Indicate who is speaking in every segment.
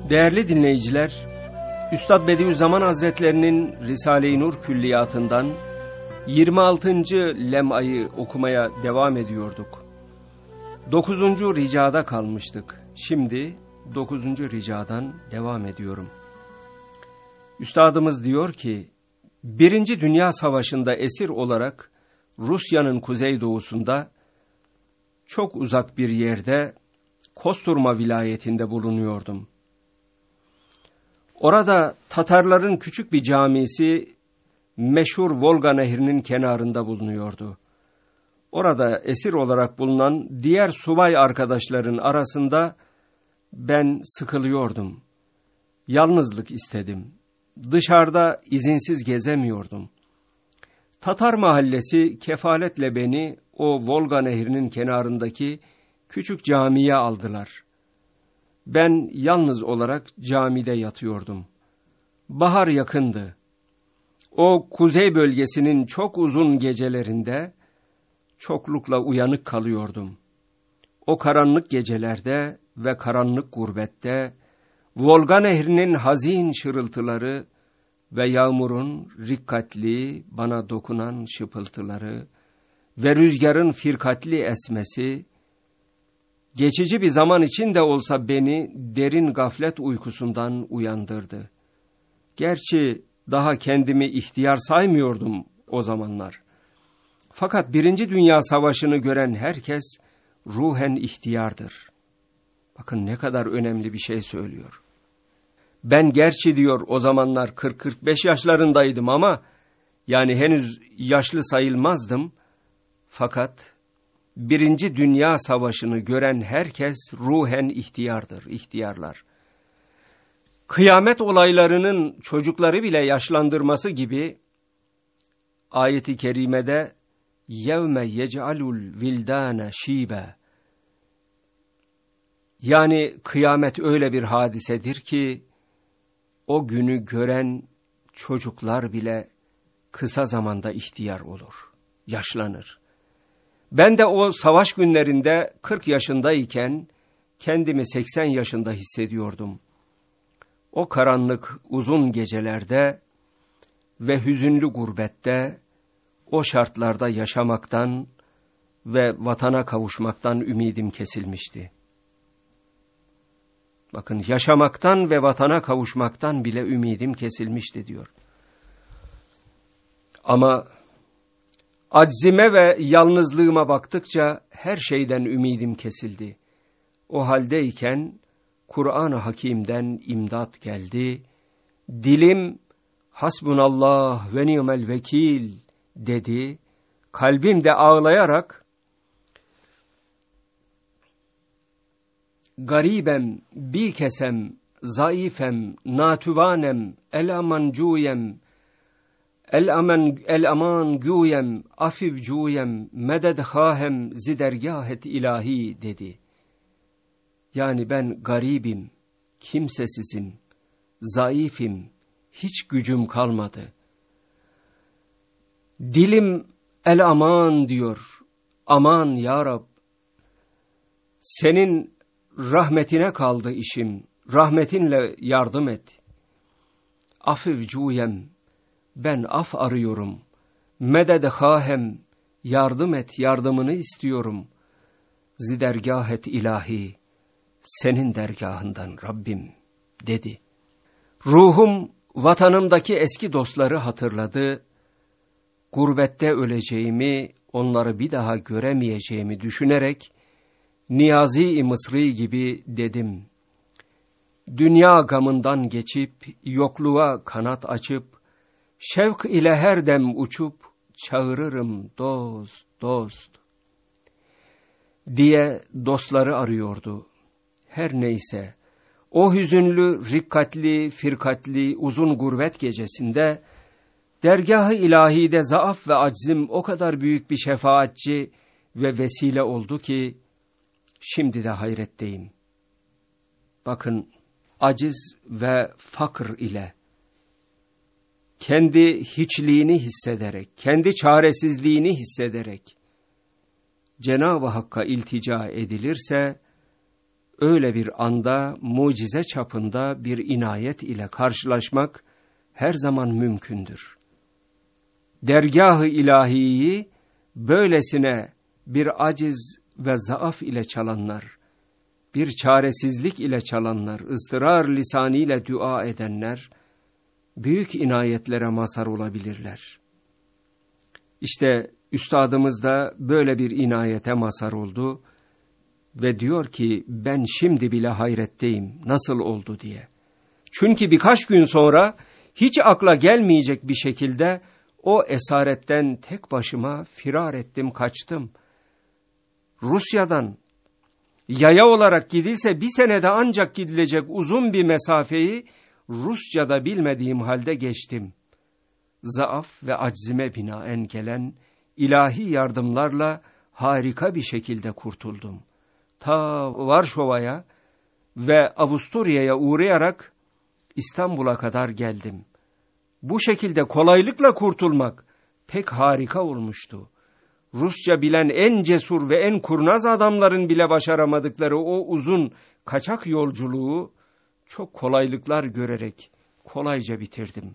Speaker 1: Değerli dinleyiciler, Üstad Bediüzzaman Hazretlerinin Risale-i Nur Külliyatı'ndan 26. lem'ayı okumaya devam ediyorduk. 9. ricada kalmıştık. Şimdi 9. ricadan devam ediyorum. Üstadımız diyor ki, 1. Dünya Savaşı'nda esir olarak Rusya'nın kuzeydoğusunda çok uzak bir yerde Kosturma vilayetinde bulunuyordum. Orada Tatarların küçük bir camisi meşhur Volga Nehri'nin kenarında bulunuyordu. Orada esir olarak bulunan diğer subay arkadaşların arasında ben sıkılıyordum. Yalnızlık istedim. Dışarıda izinsiz gezemiyordum. Tatar mahallesi kefaletle beni o Volga Nehri'nin kenarındaki küçük camiye aldılar. Ben yalnız olarak camide yatıyordum. Bahar yakındı. O kuzey bölgesinin çok uzun gecelerinde çoklukla uyanık kalıyordum. O karanlık gecelerde ve karanlık gurbette Volga Nehri'nin hazin şırıltıları ve yağmurun rikkatli bana dokunan şıpıltıları ve rüzgarın firkatli esmesi geçici bir zaman için de olsa beni derin gaflet uykusundan uyandırdı. Gerçi daha kendimi ihtiyar saymıyordum o zamanlar. Fakat 1. Dünya Savaşı'nı gören herkes ruhen ihtiyardır. Bakın ne kadar önemli bir şey söylüyor. Ben gerçi diyor o zamanlar 40-45 yaşlarındaydım ama yani henüz yaşlı sayılmazdım. Fakat 1. Dünya Savaşı'nı gören herkes ruhen ihtiyardır, ihtiyarlar. Kıyamet olaylarının çocukları bile yaşlandırması gibi ayet-i kerimede yevme yec'alul vildâne şîbe, yani kıyamet öyle bir hadisedir ki o günü gören çocuklar bile kısa zamanda ihtiyar olur, yaşlanır. Ben de o savaş günlerinde 40 yaşındayken kendimi 80 yaşında hissediyordum. O karanlık uzun gecelerde ve hüzünlü gurbette o şartlarda yaşamaktan ve vatana kavuşmaktan ümidim kesilmişti. Bakın, yaşamaktan ve vatana kavuşmaktan bile ümidim kesilmişti diyor. Ama aczime ve yalnızlığıma baktıkça her şeyden ümidim kesildi. O haldeyken Kur'an-ı Hakîm'den imdat geldi. Dilim hasbunallah ve ni'mel vekil dedi. Kalbim de ağlayarak garibem, bikesem, zayıfem, natüvanem, el-amancuyem, el-aman güyem, afivcuyem, meded hahem, zidergâhet ilahi dedi. Yani ben garibim, kimsesizim, zayıfim, hiç gücüm kalmadı. Dilim el-aman diyor, aman ya Rab, senin rahmetine kaldı işim, rahmetinle yardım et. Afivcuyem, ben af arıyorum. Meded hahem, yardım et, yardımını istiyorum. Zidergâhet ilahi, senin dergahından Rabbim dedi. Ruhum vatanımdaki eski dostları hatırladı. Gurbette öleceğimi, onları bir daha göremeyeceğimi düşünerek Niyazi-i Mısri gibi dedim. Dünya gamından geçip, yokluğa kanat açıp, şevk ile her dem uçup, çağırırım dost, dost diye dostları arıyordu. Her neyse, o hüzünlü, rikkatli, firkatli, uzun gurbet gecesinde, dergâh-ı ilahide zaaf ve aczim o kadar büyük bir şefaatçi ve vesile oldu ki, şimdi de hayretteyim. Bakın, aciz ve fakr ile, kendi hiçliğini hissederek, kendi çaresizliğini hissederek, Cenab-ı Hakk'a iltica edilirse, öyle bir anda mucize çapında bir inayet ile karşılaşmak her zaman mümkündür. Dergâh-ı ilahiyi böylesine bir aciz ve zaaf ile çalanlar, bir çaresizlik ile çalanlar, ıstırar lisanıyla dua edenler, büyük inayetlere mazhar olabilirler. İşte üstadımız da böyle bir inayete mazhar oldu ve diyor ki ben şimdi bile hayretteyim nasıl oldu diye. Çünkü birkaç gün sonra hiç akla gelmeyecek bir şekilde o esaretten tek başıma firar ettim, kaçtım. Rusya'dan yaya olarak gidilse 1 senede ancak gidilecek uzun bir mesafeyi Rusça'da bilmediğim halde geçtim. Zaaf ve aczime binaen gelen ilahi yardımlarla harika bir şekilde kurtuldum. Ta Varşova'ya ve Avusturya'ya uğrayarak İstanbul'a kadar geldim. Bu şekilde kolaylıkla kurtulmak pek harika olmuştu. Rusça bilen en cesur ve en kurnaz adamların bile başaramadıkları o uzun kaçak yolculuğu çok kolaylıklar görerek kolayca bitirdim.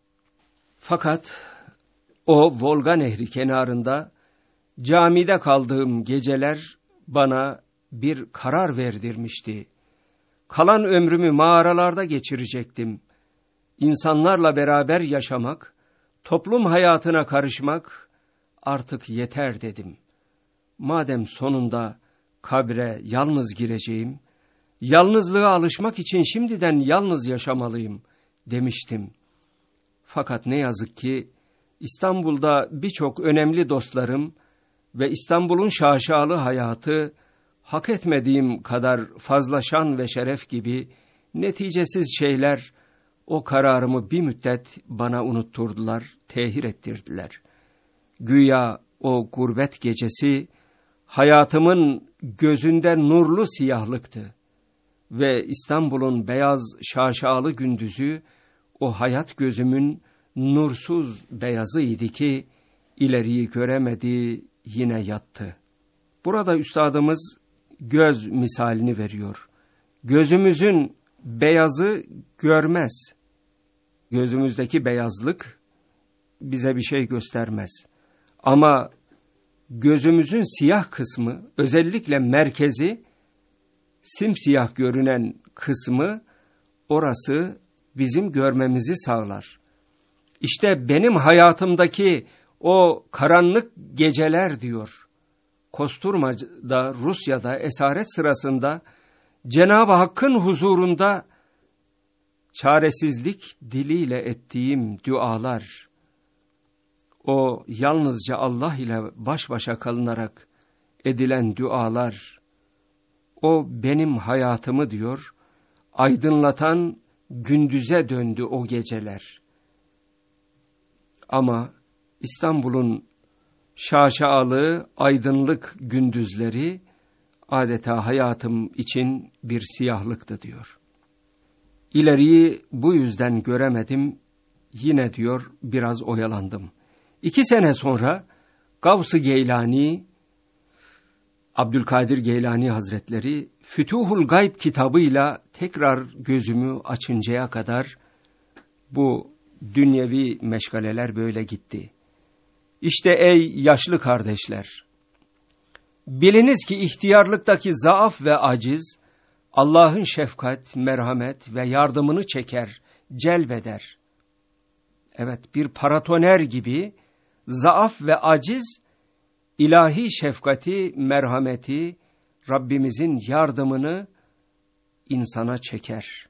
Speaker 1: Fakat o Volga Nehri kenarında camide kaldığım geceler bana bir karar verdirmişti. Kalan ömrümü mağaralarda geçirecektim. İnsanlarla beraber yaşamak, toplum hayatına karışmak artık yeter dedim. Madem sonunda kabre yalnız gireceğim, yalnızlığa alışmak için şimdiden yalnız yaşamalıyım demiştim. Fakat ne yazık ki İstanbul'da birçok önemli dostlarım ve İstanbul'un şaşalı hayatı hak etmediğim kadar fazla şan ve şeref gibi neticesiz şeyler o kararımı bir müddet bana unutturdular, tehir ettirdiler. Güya o gurbet gecesi hayatımın gözünde nurlu siyahlıktı ve İstanbul'un beyaz şaşalı gündüzü o hayat gözümün nursuz beyazıydı ki ileriyi göremedi, yine yattı. Burada üstadımız göz misalini veriyor. Gözümüzün beyazı görmez. Gözümüzdeki beyazlık bize bir şey göstermez. Ama gözümüzün siyah kısmı, özellikle merkezi, simsiyah görünen kısmı, orası bizim görmemizi sağlar. İşte benim hayatımdaki o karanlık geceler diyor. Kosturma'da, Rusya'da, esaret sırasında, Cenab-ı Hakk'ın huzurunda çaresizlik diliyle ettiğim dualar, o yalnızca Allah ile baş başa kalınarak edilen dualar, o benim hayatımı diyor, aydınlatan gündüze döndü o geceler. Ama İstanbul'un şaşalı, aydınlık gündüzleri adeta hayatım için bir siyahlıktı diyor. İleriyi bu yüzden göremedim, yine diyor biraz oyalandım. 2 sene sonra Gavs-ı Geylani, Abdülkadir Geylani Hazretleri, Fütuhul Gayb kitabıyla tekrar gözümü açıncaya kadar bu dünyevi meşgaleler böyle gitti. İşte ey yaşlı kardeşler, biliniz ki ihtiyarlıktaki zaaf ve aciz, Allah'ın şefkat, merhamet ve yardımını çeker, celbeder. Evet, bir paratoner gibi zaaf ve aciz, ilahi şefkati, merhameti, Rabbimizin yardımını insana çeker.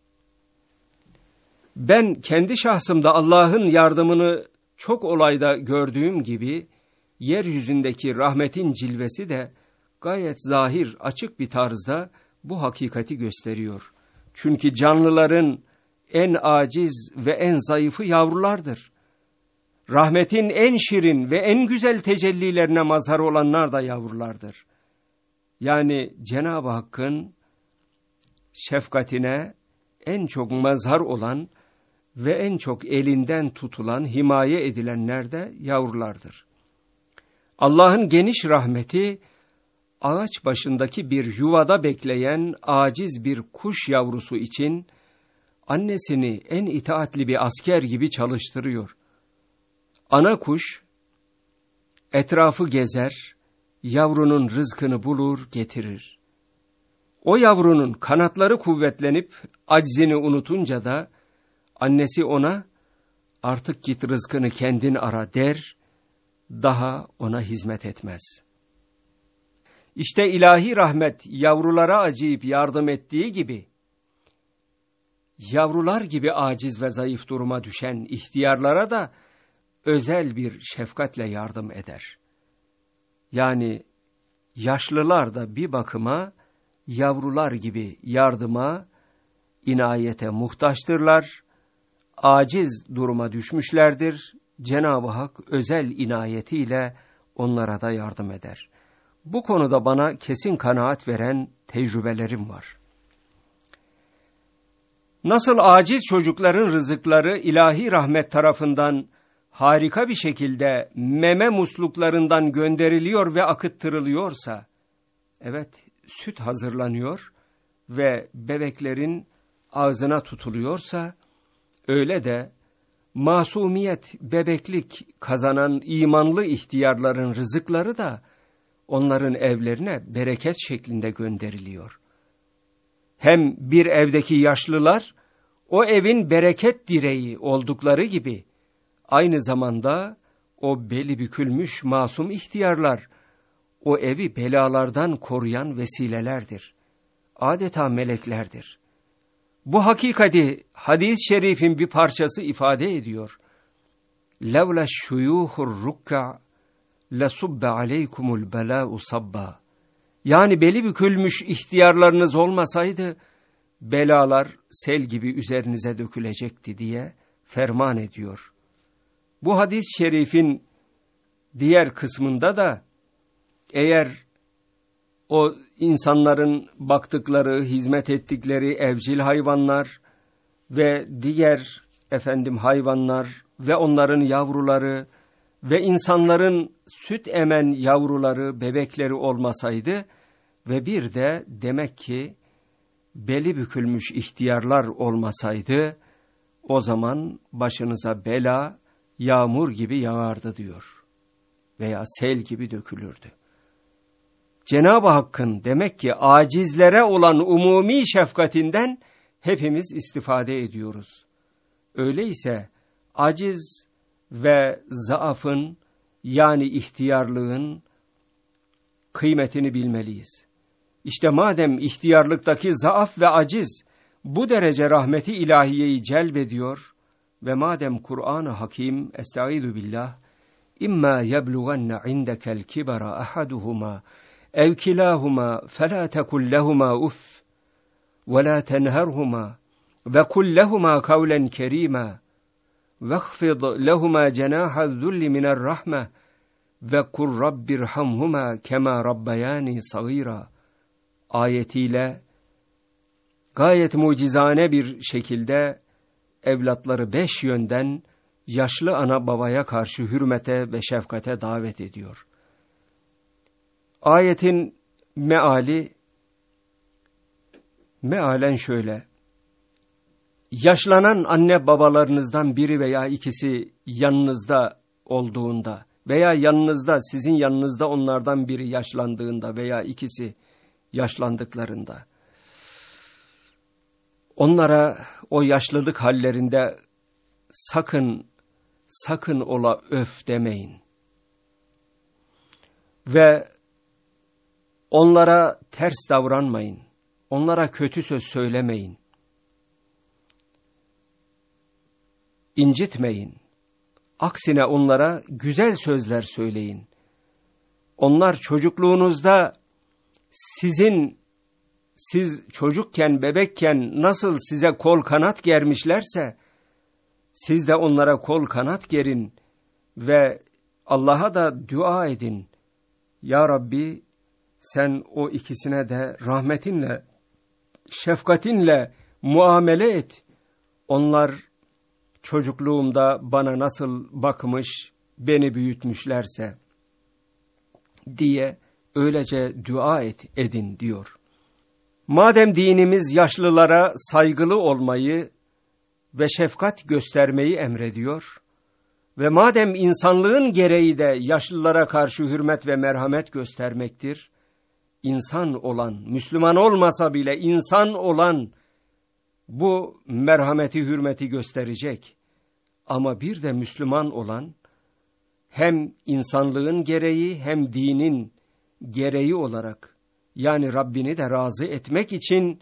Speaker 1: Ben kendi şahsımda Allah'ın yardımını çok olayda gördüğüm gibi, yeryüzündeki rahmetin cilvesi de gayet zahir, açık bir tarzda bu hakikati gösteriyor. Çünkü canlıların en aciz ve en zayıfı yavrulardır. Rahmetin en şirin ve en güzel tecellilerine mazhar olanlar da yavrulardır. Yani Cenab-ı Hakk'ın şefkatine en çok mazhar olan ve en çok elinden tutulan, himaye edilenler de yavrulardır. Allah'ın geniş rahmeti ağaç başındaki bir yuvada bekleyen aciz bir kuş yavrusu için annesini en itaatli bir asker gibi çalıştırıyor. Ana kuş etrafı gezer, yavrunun rızkını bulur, getirir. O yavrunun kanatları kuvvetlenip aczini unutunca da annesi ona artık git rızkını kendin ara der, daha ona hizmet etmez. İşte ilahi rahmet yavrulara acıyıp yardım ettiği gibi, yavrular gibi aciz ve zayıf duruma düşen ihtiyarlara da özel bir şefkatle yardım eder. Yani yaşlılar da bir bakıma yavrular gibi yardıma, inayete muhtaçtırlar, aciz duruma düşmüşlerdir. Cenab-ı Hak özel inayetiyle onlara da yardım eder. Bu konuda bana kesin kanaat veren tecrübelerim var. Nasıl aciz çocukların rızıkları ilahi rahmet tarafından harika bir şekilde meme musluklarından gönderiliyor ve akıttırılıyorsa, evet, süt hazırlanıyor ve bebeklerin ağzına tutuluyorsa, öyle de masumiyet, bebeklik kazanan imanlı ihtiyarların rızıkları da onların evlerine bereket şeklinde gönderiliyor. Hem bir evdeki yaşlılar o evin bereket direği oldukları gibi, aynı zamanda o beli bükülmüş masum ihtiyarlar o evi belalardan koruyan vesilelerdir. Adeta meleklerdir. Bu hakikati hadis-i şerifin bir parçası ifade ediyor. لَوْلَا الشُّيُوهُ الرُّكَّعِ لَسُبَّ عَلَيْكُمُ الْبَلَاءُ صَبَّا. Yani beli bükülmüş ihtiyarlarınız olmasaydı, belalar sel gibi üzerinize dökülecekti diye ferman ediyor. Bu hadis-i şerifin diğer kısmında da, eğer o insanların baktıkları, hizmet ettikleri evcil hayvanlar ve diğer hayvanlar ve onların yavruları ve insanların süt emen yavruları, bebekleri olmasaydı ve bir de demek ki beli bükülmüş ihtiyarlar olmasaydı, o zaman başınıza bela, yağmur gibi yağardı diyor veya sel gibi dökülürdü. Cenab-ı Hakk'ın demek ki acizlere olan umumi şefkatinden hepimiz istifade ediyoruz. Öyleyse aciz ve zaafın, yani ihtiyarlığın kıymetini bilmeliyiz. İşte madem ihtiyarlıktaki zaaf ve aciz bu derece rahmeti ilahiyeyi celbediyor ve madem Kur'an-ı Hakim, estaizu billah, İmma yeblugenne indekel kibara ahaduhuma ev kilahuma felâ tekul lehuma uff ve lâ tenherhuma ve kul lehuma kavlen kerîmâ vekhfid lehuma cenâha'z-zulli mine'r-rahme ve kur rabbirhamhuma kema rabbayani sagîrâ ayetiyle gayet mucizane bir şekilde evlatları 5 yönden yaşlı ana babaya karşı hürmete ve şefkate davet ediyor. Ayetin mealen şöyle: yaşlanan anne babalarınızdan biri veya ikisi yanınızda olduğunda veya yanınızda, sizin yanınızda onlardan biri yaşlandığında veya ikisi yaşlandıklarında, onlara o yaşlılık hallerinde sakın ola öf demeyin. Ve onlara ters davranmayın. Onlara kötü söz söylemeyin. İncitmeyin. Aksine onlara güzel sözler söyleyin. Onlar çocukluğunuzda siz çocukken, bebekken nasıl size kol kanat germişlerse, siz de onlara kol kanat gerin ve Allah'a da dua edin. Ya Rabbi, sen o ikisine de rahmetinle, şefkatinle muamele et. Onlar çocukluğumda bana nasıl bakmış, beni büyütmüşlerse diye öylece dua edin diyor. Madem dinimiz yaşlılara saygılı olmayı ve şefkat göstermeyi emrediyor ve madem insanlığın gereği de yaşlılara karşı hürmet ve merhamet göstermektir, insan olan, Müslüman olmasa bile insan olan bu merhameti, hürmeti gösterecek. Ama bir de Müslüman olan, hem insanlığın gereği hem dinin gereği olarak, yani Rabbini de razı etmek için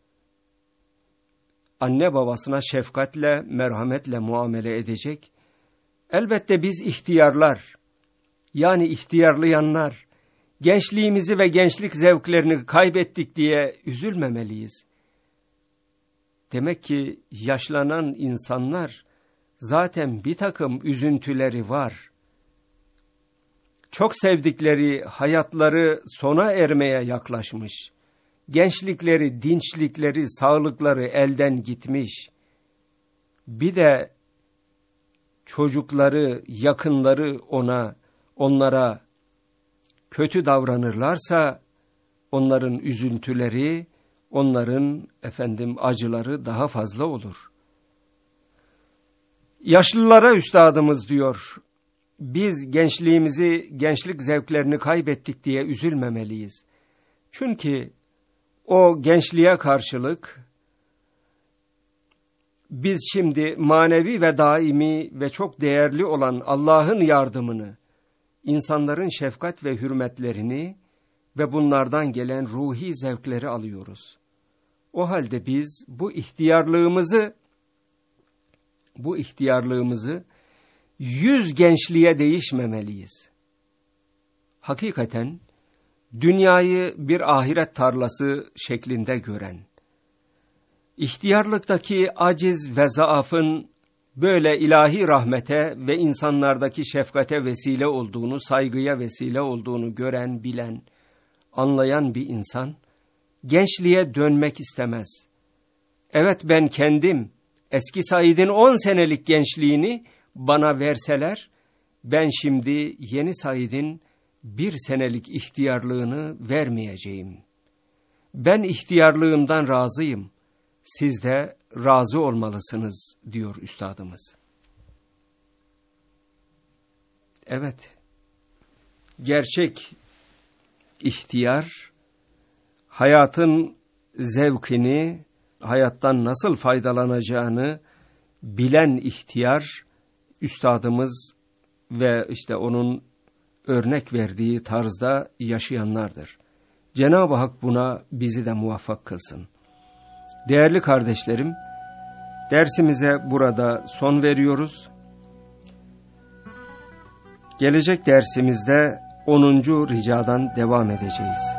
Speaker 1: anne babasına şefkatle, merhametle muamele edecek. Elbette biz ihtiyarlar, yani ihtiyarlayanlar, gençliğimizi ve gençlik zevklerini kaybettik diye üzülmemeliyiz. Demek ki yaşlanan insanlar zaten bir takım üzüntüleri var. Çok sevdikleri hayatları sona ermeye yaklaşmış. Gençlikleri, dinçlikleri, sağlıkları elden gitmiş. Bir de çocukları, yakınları onlara kötü davranırlarsa onların üzüntüleri, onların acıları daha fazla olur. Yaşlılara üstadımız diyor, biz gençliğimizi, gençlik zevklerini kaybettik diye üzülmemeliyiz. Çünkü o gençliğe karşılık biz şimdi manevi ve daimi ve çok değerli olan Allah'ın yardımını, insanların şefkat ve hürmetlerini ve bunlardan gelen ruhi zevkleri alıyoruz. O halde biz bu ihtiyarlığımızı 100 gençliğe değişmemeliyiz. Hakikaten dünyayı bir ahiret tarlası şeklinde gören, ihtiyarlıktaki aciz ve zaafın böyle ilahi rahmete ve insanlardaki şefkate vesile olduğunu, saygıya vesile olduğunu gören, bilen, anlayan bir insan, gençliğe dönmek istemez. Evet, ben kendim, eski Said'in 10 senelik gençliğini bana verseler, ben şimdi yeni Said'in 1 senelik ihtiyarlığını vermeyeceğim. Ben ihtiyarlığımdan razıyım, siz de razı olmalısınız diyor üstadımız. Evet, gerçek ihtiyar, hayatın zevkini, hayattan nasıl faydalanacağını bilen ihtiyar, üstadımız ve onun örnek verdiği tarzda yaşayanlardır. Cenab-ı Hak buna bizi de muvaffak kılsın. Değerli kardeşlerim, dersimize burada son veriyoruz. Gelecek dersimizde 10. ricadan devam edeceğiz.